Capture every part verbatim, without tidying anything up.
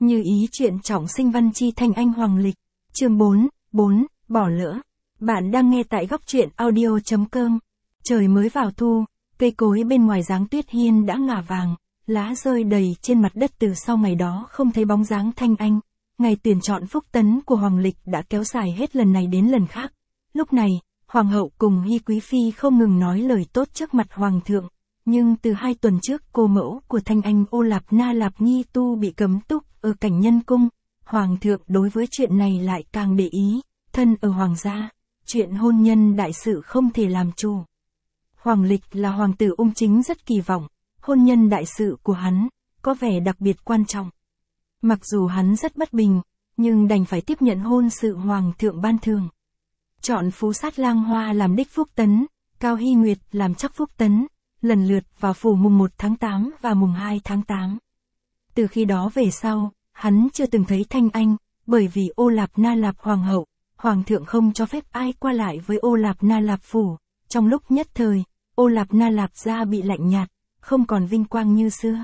Như ý chuyện trọng sinh văn chi Thanh Anh Hoàng Lịch. Chương bốn, bốn, bỏ lỡ. Bạn đang nghe tại góc truyện audio chấm com. Trời mới vào thu, cây cối bên ngoài dáng tuyết hiên đã ngả vàng, lá rơi đầy trên mặt đất từ sau ngày đó không thấy bóng dáng Thanh Anh. Ngày tuyển chọn phúc tấn của Hoàng Lịch đã kéo dài hết lần này đến lần khác. Lúc này, Hoàng hậu cùng Hy Quý Phi không ngừng nói lời tốt trước mặt Hoàng thượng. Nhưng từ hai tuần trước cô mẫu của Thanh Anh Ô Lạp Na Lạp Nhi Tu bị cấm túc ở cảnh nhân cung, Hoàng thượng đối với chuyện này lại càng để ý, thân ở Hoàng gia, chuyện hôn nhân đại sự không thể làm chủ. Hoàng Lịch là hoàng tử ung chính rất kỳ vọng, hôn nhân đại sự của hắn, có vẻ đặc biệt quan trọng. Mặc dù hắn rất bất bình, nhưng đành phải tiếp nhận hôn sự Hoàng thượng ban thường. Chọn Phú Sát Lang Hoa làm đích phúc tấn, Cao Hy Nguyệt làm chắc phúc tấn, lần lượt vào phủ mùng một tháng tám và mùng hai tháng tám. Từ khi đó về sau, hắn chưa từng thấy Thanh Anh, bởi vì Ô Lạp Na Lạp Hoàng hậu, Hoàng thượng không cho phép ai qua lại với Ô Lạp Na Lạp phủ. Trong lúc nhất thời, Ô Lạp Na Lạp gia bị lạnh nhạt, không còn vinh quang như xưa.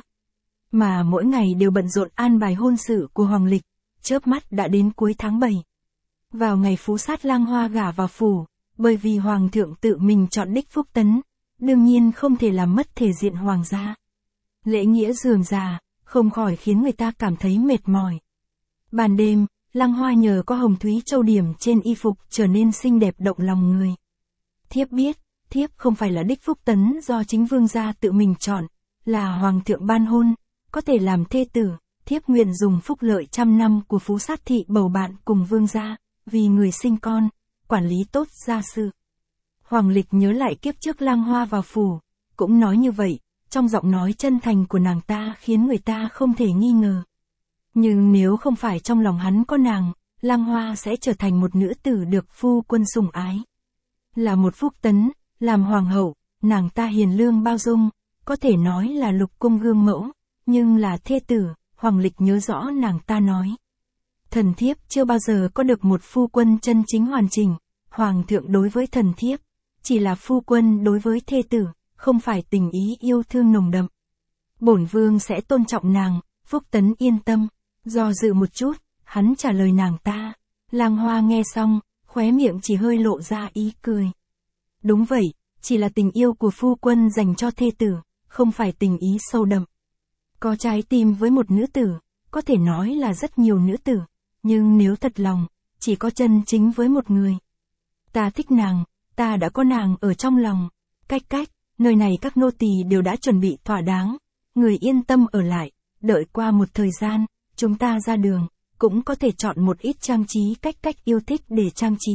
Mà mỗi ngày đều bận rộn an bài hôn sự của Hoàng Lịch, chớp mắt đã đến cuối tháng bảy. Vào ngày Phú Sát Lang Hoa gả vào phủ, bởi vì Hoàng thượng tự mình chọn đích phúc tấn, đương nhiên không thể làm mất thể diện Hoàng gia. Lễ nghĩa rườm rà, không khỏi khiến người ta cảm thấy mệt mỏi. Ban đêm, Lang Hoa nhờ có hồng thúy châu điểm trên y phục trở nên xinh đẹp động lòng người. Thiếp biết, thiếp không phải là đích phúc tấn do chính vương gia tự mình chọn, là Hoàng thượng ban hôn, có thể làm thê tử, thiếp nguyện dùng phúc lợi trăm năm của Phú Sát thị bầu bạn cùng vương gia, vì người sinh con, quản lý tốt gia sự. Hoàng Lịch nhớ lại kiếp trước Lang Hoa vào phủ, cũng nói như vậy, trong giọng nói chân thành của nàng ta khiến người ta không thể nghi ngờ. Nhưng nếu không phải trong lòng hắn có nàng, Lang Hoa sẽ trở thành một nữ tử được phu quân sủng ái. Là một phúc tấn, làm hoàng hậu, nàng ta hiền lương bao dung, có thể nói là lục cung gương mẫu, nhưng là thê tử, Hoàng Lịch nhớ rõ nàng ta nói. Thần thiếp chưa bao giờ có được một phu quân chân chính hoàn chỉnh, Hoàng thượng đối với thần thiếp, chỉ là phu quân đối với thê tử, không phải tình ý yêu thương nồng đậm. Bổn vương sẽ tôn trọng nàng, phúc tấn yên tâm. Do dự một chút, hắn trả lời nàng ta. Lang Hoa nghe xong, khóe miệng chỉ hơi lộ ra ý cười. Đúng vậy, chỉ là tình yêu của phu quân dành cho thê tử, không phải tình ý sâu đậm. Có trái tim với một nữ tử, có thể nói là rất nhiều nữ tử, nhưng nếu thật lòng, chỉ có chân chính với một người. Ta thích nàng, ta đã có nàng ở trong lòng. Cách cách, nơi này các nô tỳ đều đã chuẩn bị thỏa đáng, người yên tâm ở lại, đợi qua một thời gian, chúng ta ra đường, cũng có thể chọn một ít trang trí cách cách yêu thích để trang trí.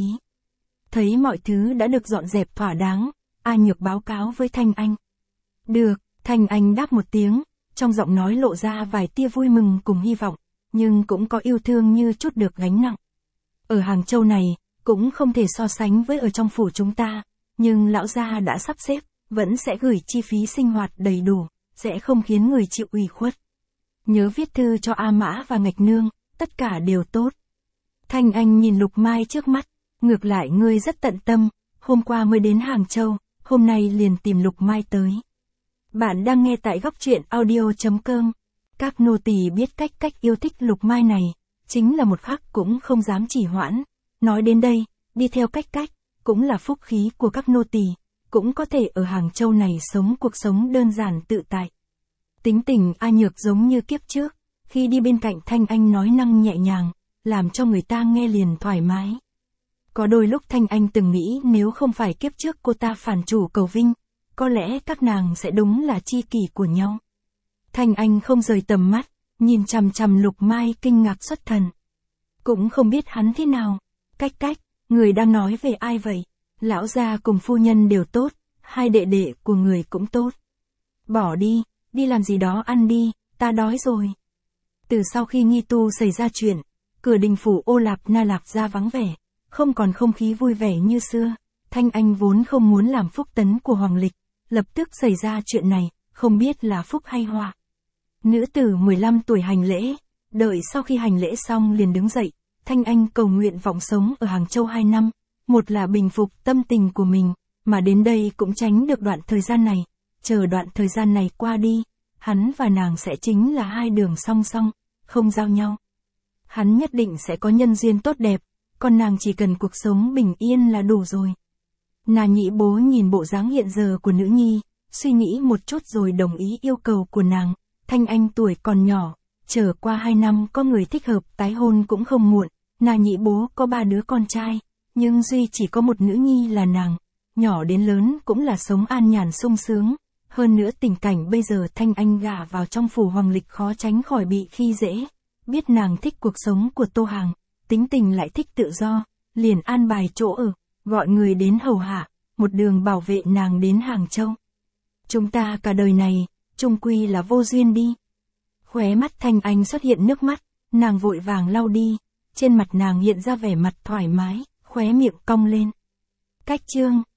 Thấy mọi thứ đã được dọn dẹp thỏa đáng, A Nhược báo cáo với Thanh Anh. Được, Thanh Anh đáp một tiếng, trong giọng nói lộ ra vài tia vui mừng cùng hy vọng, nhưng cũng có yêu thương như chút được gánh nặng. Ở Hàng Châu này, cũng không thể so sánh với ở trong phủ chúng ta, nhưng lão gia đã sắp xếp, vẫn sẽ gửi chi phí sinh hoạt đầy đủ, sẽ không khiến người chịu ủy khuất. Nhớ viết thư cho A Mã và Ngạch Nương, tất cả đều tốt. Thanh Anh nhìn Lục Mai trước mắt, ngược lại ngươi rất tận tâm, hôm qua mới đến Hàng Châu, hôm nay liền tìm Lục Mai tới. Bạn đang nghe tại góc truyện audio chấm com. Các nô tỳ biết cách cách yêu thích Lục Mai này, chính là một khắc cũng không dám trì hoãn. Nói đến đây, đi theo cách cách, cũng là phúc khí của các nô tỳ, cũng có thể ở Hàng Châu này sống cuộc sống đơn giản tự tại. Tính tình A Nhược giống như kiếp trước, khi đi bên cạnh Thanh Anh nói năng nhẹ nhàng, làm cho người ta nghe liền thoải mái. Có đôi lúc Thanh Anh từng nghĩ nếu không phải kiếp trước cô ta phản chủ cầu vinh, có lẽ các nàng sẽ đúng là tri kỷ của nhau. Thanh Anh không rời tầm mắt, nhìn chằm chằm Lục Mai kinh ngạc xuất thần. Cũng không biết hắn thế nào. Cách cách, người đang nói về ai vậy? Lão gia cùng phu nhân đều tốt, hai đệ đệ của người cũng tốt. Bỏ đi, đi làm gì đó ăn đi, ta đói rồi. Từ sau khi Nghi Tu xảy ra chuyện, cửa đình phủ Ô Lạp Na Lạp gia vắng vẻ, không còn không khí vui vẻ như xưa. Thanh Anh vốn không muốn làm phúc tấn của Hoàng Lịch, lập tức xảy ra chuyện này, không biết là phúc hay họa. Nữ tử mười lăm tuổi hành lễ, đợi sau khi hành lễ xong liền đứng dậy. Thanh Anh cầu nguyện vọng sống ở Hàng Châu hai năm, một là bình phục tâm tình của mình, mà đến đây cũng tránh được đoạn thời gian này, chờ đoạn thời gian này qua đi, hắn và nàng sẽ chính là hai đường song song, không giao nhau. Hắn nhất định sẽ có nhân duyên tốt đẹp, còn nàng chỉ cần cuộc sống bình yên là đủ rồi. Na Nhĩ Bố nhìn bộ dáng hiện giờ của nữ nhi, suy nghĩ một chút rồi đồng ý yêu cầu của nàng. Thanh Anh tuổi còn nhỏ, chờ qua hai năm có người thích hợp tái hôn cũng không muộn. Na Nhĩ Bố có ba đứa con trai, nhưng duy chỉ có một nữ nhi là nàng. Nhỏ đến lớn cũng là sống an nhàn sung sướng. Hơn nữa tình cảnh bây giờ Thanh Anh gả vào trong phủ hoàng lịch khó tránh khỏi bị khi dễ. Biết nàng thích cuộc sống của Tô Hàng, tính tình lại thích tự do, liền an bài chỗ ở, gọi người đến hầu hạ, một đường bảo vệ nàng đến Hàng Châu. Chúng ta cả đời này, chung quy là vô duyên đi. Khóe mắt Thanh Anh xuất hiện nước mắt, nàng vội vàng lau đi, trên mặt nàng hiện ra vẻ mặt thoải mái, khóe miệng cong lên. Cách chương